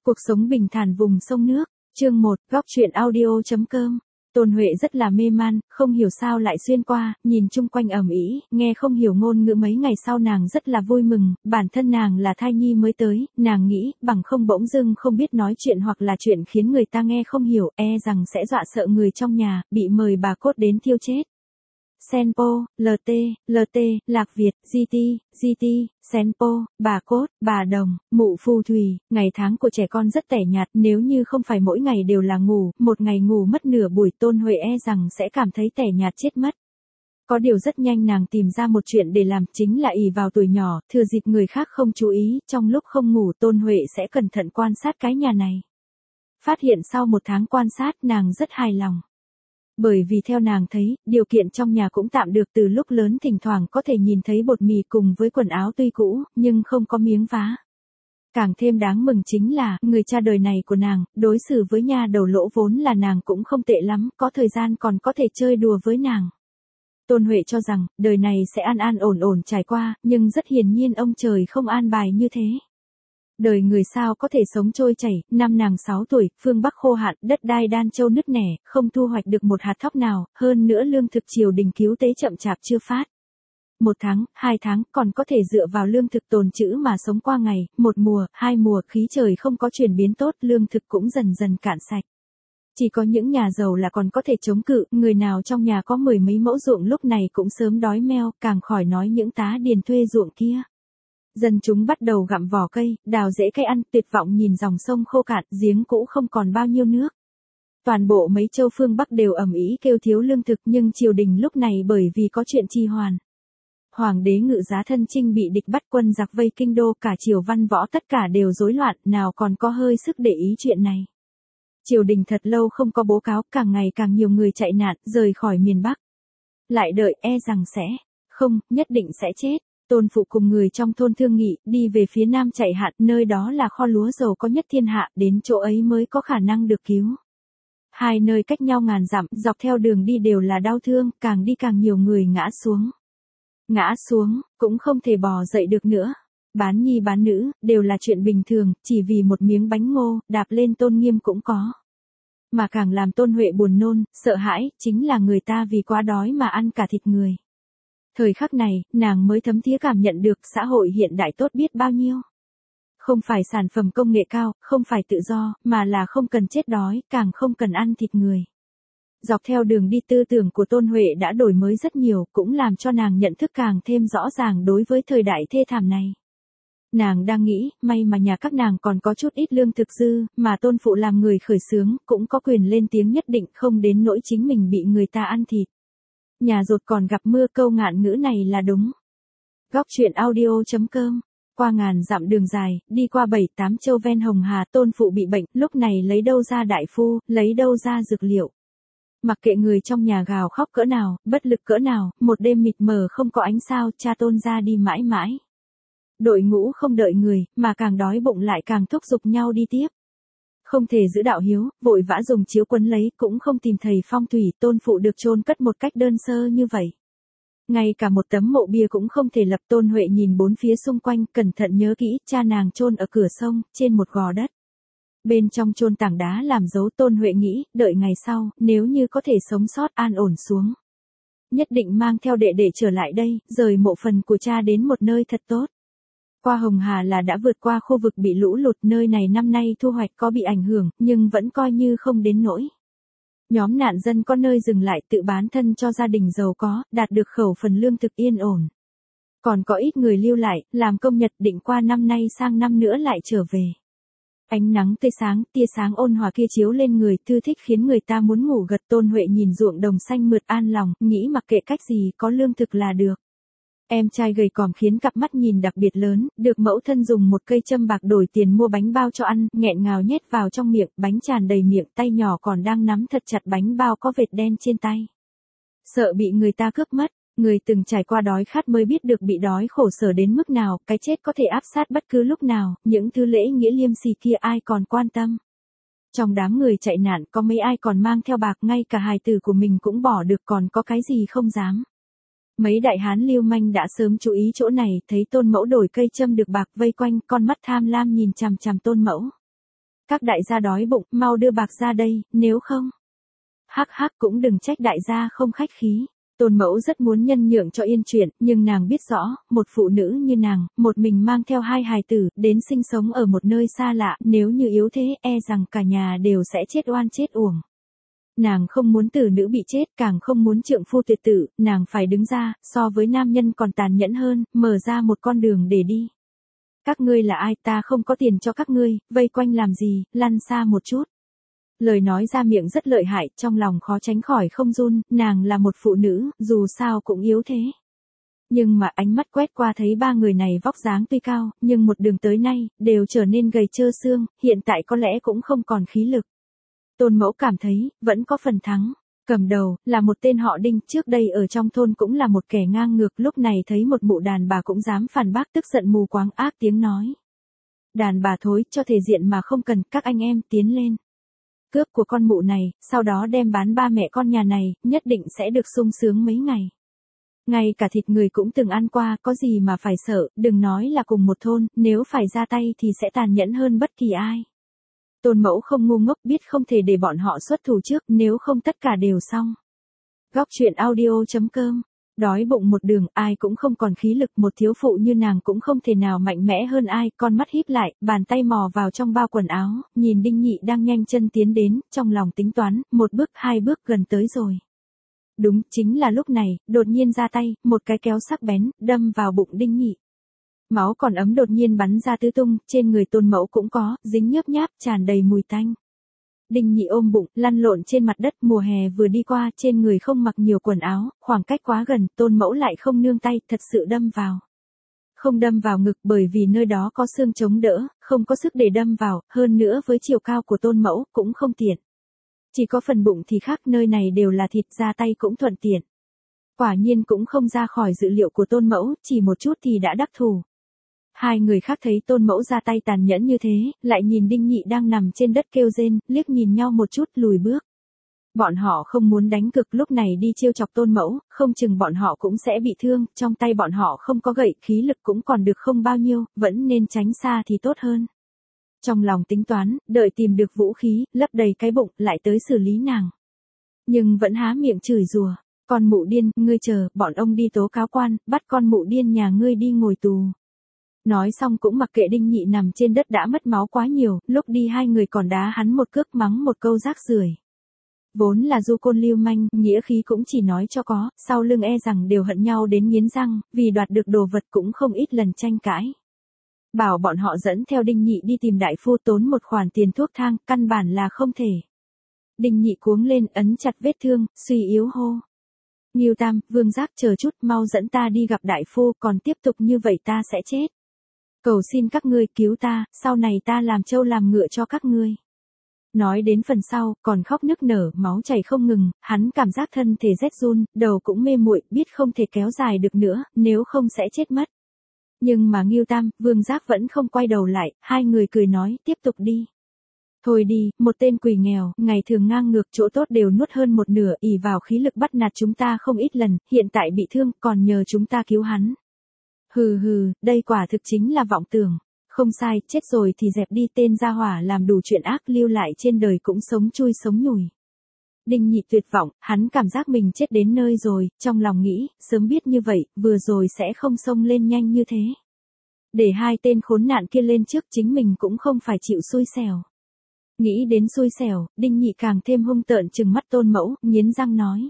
Cuộc sống bình thản vùng sông nước, chương 1, góc truyện audio.com. Tôn Huệ rất là mê man, không hiểu sao lại xuyên qua, nhìn chung quanh ầm ĩ, nghe không hiểu ngôn ngữ mấy ngày sau nàng rất là vui mừng, bản thân nàng là thai nhi mới tới, nàng nghĩ, bằng không bỗng dưng không biết nói chuyện hoặc là chuyện khiến người ta nghe không hiểu, rằng sẽ dọa sợ người trong nhà, bị mời bà cốt đến thiêu chết. Senpo, LT, Lạc Việt, GT, Senpo, bà Cốt, bà Đồng, mụ phù thủy, ngày tháng của trẻ con rất tẻ nhạt, nếu như không phải mỗi ngày đều là ngủ, một ngày ngủ mất nửa buổi Tôn Huệ rằng sẽ cảm thấy tẻ nhạt chết mất. Có điều rất nhanh nàng tìm ra một chuyện để làm, chính là ỷ vào tuổi nhỏ, thừa dịp người khác không chú ý, trong lúc không ngủ Tôn Huệ sẽ cẩn thận quan sát cái nhà này. Phát hiện sau một tháng quan sát nàng rất hài lòng. Bởi vì theo nàng thấy, điều kiện trong nhà cũng tạm được, từ lúc lớn thỉnh thoảng có thể nhìn thấy bột mì cùng với quần áo tuy cũ, nhưng không có miếng vá. Càng thêm đáng mừng chính là, người cha đời này của nàng, đối xử với nha đầu Lỗ vốn là nàng cũng không tệ lắm, có thời gian còn có thể chơi đùa với nàng. Tôn Huệ cho rằng, đời này sẽ an an ổn ổn trải qua, nhưng rất hiển nhiên ông trời không an bài như thế. Đời người sao có thể sống trôi chảy, năm nàng 6 tuổi, phương Bắc khô hạn, đất đai đan châu nứt nẻ, không thu hoạch được một hạt thóc nào, hơn nữa lương thực triều đình cứu tế chậm chạp chưa phát. 1 tháng, 2 tháng, còn có thể dựa vào lương thực tồn trữ mà sống qua ngày, 1 mùa, 2 mùa, khí trời không có chuyển biến tốt, lương thực cũng dần dần cạn sạch. Chỉ có những nhà giàu là còn có thể chống cự, người nào trong nhà có 10 mấy mẫu ruộng lúc này cũng sớm đói meo, càng khỏi nói những tá điền thuê ruộng kia. Dân chúng bắt đầu gặm vỏ cây, đào rễ cây ăn, tuyệt vọng nhìn dòng sông khô cạn, giếng cũ không còn bao nhiêu nước. Toàn bộ mấy châu phương Bắc đều ầm ĩ kêu thiếu lương thực, nhưng triều đình lúc này bởi vì có chuyện trì hoãn. Hoàng đế Ngự Giá thân chinh bị địch bắt, quân giặc vây kinh đô, cả triều văn võ tất cả đều rối loạn, nào còn có hơi sức để ý chuyện này. Triều đình thật lâu không có báo cáo, càng ngày càng nhiều người chạy nạn, rời khỏi miền Bắc. Lại đợi, rằng không, nhất định sẽ chết. Tôn phụ cùng người trong thôn thương nghị, đi về phía nam chạy hạn, nơi đó là kho lúa giàu có nhất thiên hạ, đến chỗ ấy mới có khả năng được cứu. Hai nơi cách nhau ngàn dặm, dọc theo đường đi đều là đau thương, càng đi càng nhiều người ngã xuống. Ngã xuống, cũng không thể bò dậy được nữa. Bán nhi bán nữ, đều là chuyện bình thường, chỉ vì một miếng bánh ngô, đạp lên tôn nghiêm cũng có. Mà càng làm Tôn Huệ buồn nôn, sợ hãi, chính là người ta vì quá đói mà ăn cả thịt người. Thời khắc này, nàng mới thấm thía cảm nhận được xã hội hiện đại tốt biết bao nhiêu. Không phải sản phẩm công nghệ cao, không phải tự do, mà là không cần chết đói, càng không cần ăn thịt người. Dọc theo đường đi tư tưởng của Tôn Huệ đã đổi mới rất nhiều, cũng làm cho nàng nhận thức càng thêm rõ ràng đối với thời đại thê thảm này. Nàng đang nghĩ, may mà nhà các nàng còn có chút ít lương thực dư, mà tôn phụ làm người khởi xướng, cũng có quyền lên tiếng nhất định, không đến nỗi chính mình bị người ta ăn thịt. Nhà rột còn gặp mưa, câu ngạn ngữ này là đúng. Góc truyện audio.com. Qua ngàn dặm đường dài, đi qua 7-8 châu ven Hồng Hà, tôn phụ bị bệnh, lúc này lấy đâu ra đại phu, lấy đâu ra dược liệu. Mặc kệ người trong nhà gào khóc cỡ nào, bất lực cỡ nào, một đêm mịt mờ không có ánh sao, cha tôn ra đi mãi mãi. Đội ngũ không đợi người, mà càng đói bụng lại càng thúc giục nhau đi tiếp. Không thể giữ đạo hiếu, vội vã dùng chiếu quấn lấy, cũng không tìm thầy phong thủy, tôn phụ được chôn cất một cách đơn sơ như vậy. Ngay cả một tấm mộ bia cũng không thể lập. Tôn Huệ nhìn bốn phía xung quanh, cẩn thận nhớ kỹ, cha nàng chôn ở cửa sông, trên một gò đất. Bên trong chôn tảng đá làm dấu. Tôn Huệ nghĩ, đợi ngày sau, nếu như có thể sống sót an ổn xuống. Nhất định mang theo đệ đệ trở lại đây, rời mộ phần của cha đến một nơi thật tốt. Qua Hồng Hà là đã vượt qua khu vực bị lũ lụt, nơi này năm nay thu hoạch có bị ảnh hưởng, nhưng vẫn coi như không đến nỗi. Nhóm nạn dân có nơi dừng lại tự bán thân cho gia đình giàu có, đạt được khẩu phần lương thực yên ổn. Còn có ít người lưu lại, làm công nhật định qua năm nay sang năm nữa lại trở về. Ánh nắng tươi sáng, tia sáng ôn hòa kia chiếu lên người, thư thích khiến người ta muốn ngủ gật. Tôn Huệ nhìn ruộng đồng xanh mượt an lòng, nghĩ mặc kệ cách gì có lương thực là được. Em trai gầy còm khiến cặp mắt nhìn đặc biệt lớn, được mẫu thân dùng một cây châm bạc đổi tiền mua bánh bao cho ăn, nghẹn ngào nhét vào trong miệng, bánh tràn đầy miệng, tay nhỏ còn đang nắm thật chặt bánh bao có vệt đen trên tay. Sợ bị người ta cướp mất, người từng trải qua đói khát mới biết được bị đói khổ sở đến mức nào, cái chết có thể áp sát bất cứ lúc nào, những thứ lễ nghĩa liêm sỉ kia ai còn quan tâm. Trong đám người chạy nạn có mấy ai còn mang theo bạc, ngay cả hài tử của mình cũng bỏ được, còn có cái gì không dám. Mấy đại hán lưu manh đã sớm chú ý chỗ này, thấy tôn mẫu đổi cây châm được bạc vây quanh, con mắt tham lam nhìn chằm chằm tôn mẫu. Các đại gia đói bụng, mau đưa bạc ra đây, nếu không. Hắc hắc, cũng đừng trách đại gia không khách khí. Tôn mẫu rất muốn nhân nhượng cho yên chuyện, nhưng nàng biết rõ, một phụ nữ như nàng, một mình mang theo hai hài tử, đến sinh sống ở một nơi xa lạ, nếu như yếu thế, e rằng cả nhà đều sẽ chết oan chết uổng. Nàng không muốn tử nữ bị chết, càng không muốn trượng phu tuyệt tử, nàng phải đứng ra, so với nam nhân còn tàn nhẫn hơn, mở ra một con đường để đi. Các ngươi là ai, ta không có tiền cho các ngươi, vây quanh làm gì, lăn xa một chút. Lời nói ra miệng rất lợi hại, trong lòng khó tránh khỏi không run, nàng là một phụ nữ, dù sao cũng yếu thế. Nhưng mà ánh mắt quét qua thấy ba người này vóc dáng tuy cao, nhưng một đường tới nay, đều trở nên gầy trơ xương, hiện tại có lẽ cũng không còn khí lực. Tôn mẫu cảm thấy, vẫn có phần thắng. Cầm đầu, là một tên họ Đinh, trước đây ở trong thôn cũng là một kẻ ngang ngược, lúc này thấy một mụ đàn bà cũng dám phản bác, tức giận mù quáng ác tiếng nói. Đàn bà thối, cho thể diện mà không cần, các anh em tiến lên. Cướp của con mụ này, sau đó đem bán ba mẹ con nhà này, nhất định sẽ được sung sướng mấy ngày. Ngay cả thịt người cũng từng ăn qua, có gì mà phải sợ, đừng nói là cùng một thôn, nếu phải ra tay thì sẽ tàn nhẫn hơn bất kỳ ai. Tôn mẫu không ngu ngốc, biết không thể để bọn họ xuất thủ trước, nếu không tất cả đều xong. Góc truyện audio.com. Đói bụng một đường, ai cũng không còn khí lực, một thiếu phụ như nàng cũng không thể nào mạnh mẽ hơn ai, con mắt híp lại, bàn tay mò vào trong bao quần áo, nhìn Đinh Nhị đang nhanh chân tiến đến, trong lòng tính toán, một bước hai bước gần tới rồi. Đúng, chính là lúc này, đột nhiên ra tay, một cái kéo sắc bén, đâm vào bụng Đinh Nhị. Máu còn ấm đột nhiên bắn ra tứ tung, trên người Tôn mẫu cũng có, dính nhớp nháp, tràn đầy mùi tanh. Đinh Nhị ôm bụng, lăn lộn trên mặt đất, mùa hè vừa đi qua, trên người không mặc nhiều quần áo, khoảng cách quá gần, Tôn mẫu lại không nương tay, thật sự đâm vào. Không đâm vào ngực bởi vì nơi đó có xương chống đỡ, không có sức để đâm vào, hơn nữa với chiều cao của Tôn mẫu, cũng không tiện. Chỉ có phần bụng thì khác, nơi này đều là thịt, ra tay cũng thuận tiện. Quả nhiên cũng không ra khỏi dự liệu của Tôn mẫu, chỉ một chút thì đã đắc thủ. Hai người khác thấy Tôn mẫu ra tay tàn nhẫn như thế, lại nhìn Đinh Nhị đang nằm trên đất kêu rên, liếc nhìn nhau một chút lùi bước. Bọn họ không muốn đánh cực, lúc này đi trêu chọc Tôn mẫu, không chừng bọn họ cũng sẽ bị thương, trong tay bọn họ không có gậy, khí lực cũng còn được không bao nhiêu, vẫn nên tránh xa thì tốt hơn. Trong lòng tính toán, đợi tìm được vũ khí, lấp đầy cái bụng, lại tới xử lý nàng. Nhưng vẫn há miệng chửi rủa, con mụ điên, ngươi chờ, bọn ông đi tố cáo quan, bắt con mụ điên nhà ngươi đi ngồi tù. Nói xong cũng mặc kệ Đinh Nhị nằm trên đất đã mất máu quá nhiều, lúc đi hai người còn đá hắn một cước, mắng một câu rác rưởi. Vốn là du côn lưu manh, nghĩa khí cũng chỉ nói cho có, sau lưng e rằng đều hận nhau đến nghiến răng, vì đoạt được đồ vật cũng không ít lần tranh cãi. Bảo bọn họ dẫn theo Đinh Nhị đi tìm đại phu, tốn một khoản tiền thuốc thang, căn bản là không thể. Đinh Nhị cuống lên, ấn chặt vết thương, suy yếu hô. Ngưu Tam, Vương Giác, chờ chút, mau dẫn ta đi gặp đại phu, còn tiếp tục như vậy ta sẽ chết. Cầu xin các ngươi cứu ta, sau này ta làm trâu làm ngựa cho các ngươi. Nói đến phần sau, còn khóc nức nở, máu chảy không ngừng, hắn cảm giác thân thể rét run, đầu cũng mê muội, biết không thể kéo dài được nữa, nếu không sẽ chết mất. Nhưng mà Ngưu Tam, Vương Giác vẫn không quay đầu lại, hai người cười nói, tiếp tục đi. Thôi đi, một tên quỷ nghèo, ngày thường ngang ngược, chỗ tốt đều nuốt hơn một nửa, ỷ vào khí lực bắt nạt chúng ta không ít lần, hiện tại bị thương, còn nhờ chúng ta cứu hắn. Hừ hừ, đây quả thực chính là vọng tưởng. Không sai, chết rồi thì dẹp đi, tên gia hỏa làm đủ chuyện ác, lưu lại trên đời cũng sống chui sống nhủi. Đinh Nhị tuyệt vọng, hắn cảm giác mình chết đến nơi rồi, trong lòng nghĩ, sớm biết như vậy, vừa rồi sẽ không xông lên nhanh như thế. Để hai tên khốn nạn kia lên trước, chính mình cũng không phải chịu xui xẻo. Nghĩ đến xui xẻo, Đinh Nhị càng thêm hung tợn trừng mắt Tôn mẫu, nghiến răng nói.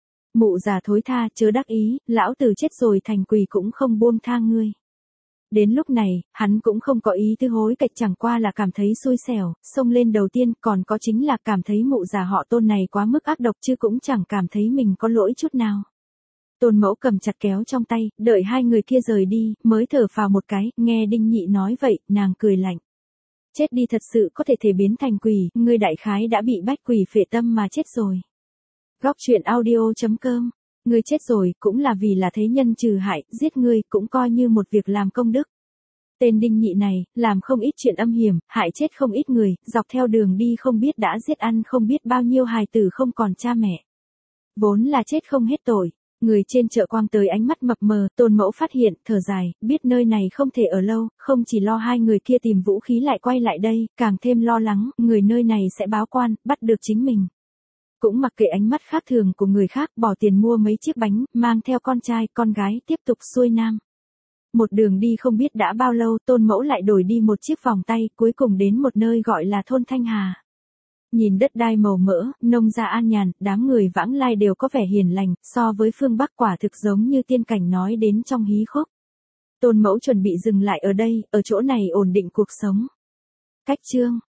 Mụ già thối tha, chớ đắc ý, lão tử chết rồi thành quỷ cũng không buông tha ngươi. Đến lúc này, hắn cũng không có ý tư hối cạch, chẳng qua là cảm thấy xui xẻo, xông lên đầu tiên, còn có chính là cảm thấy mụ già họ Tôn này quá mức ác độc, chứ cũng chẳng cảm thấy mình có lỗi chút nào. Tôn mẫu cầm chặt kéo trong tay, đợi hai người kia rời đi, mới thở phào một cái, nghe Đinh Nhị nói vậy, nàng cười lạnh. Chết đi thật sự có thể biến thành quỷ, ngươi đại khái đã bị bách quỷ phệ tâm mà chết rồi. Góc truyện audio.com. Ngươi chết rồi, cũng là vì là thế nhân trừ hại, giết ngươi, cũng coi như một việc làm công đức. Tên Đinh Nhị này, làm không ít chuyện âm hiểm, hại chết không ít người, dọc theo đường đi không biết đã giết ăn không biết bao nhiêu hài tử không còn cha mẹ. Vốn là chết không hết tội. Người trên chợ quang tới ánh mắt mập mờ, Tôn Mẫu phát hiện, thở dài, biết nơi này không thể ở lâu, không chỉ lo hai người kia tìm vũ khí lại quay lại đây, càng thêm lo lắng, người nơi này sẽ báo quan, bắt được chính mình. Cũng mặc kệ ánh mắt khác thường của người khác, bỏ tiền mua mấy chiếc bánh, mang theo con trai, con gái, tiếp tục xuôi nam. Một đường đi không biết đã bao lâu, Tôn Mẫu lại đổi đi một chiếc vòng tay, cuối cùng đến một nơi gọi là thôn Thanh Hà. Nhìn đất đai màu mỡ, nông gia an nhàn, đám người vãng lai đều có vẻ hiền lành, so với phương Bắc quả thực giống như tiên cảnh nói đến trong hí khúc. Tôn Mẫu chuẩn bị dừng lại ở đây, ở chỗ này ổn định cuộc sống. Cách chương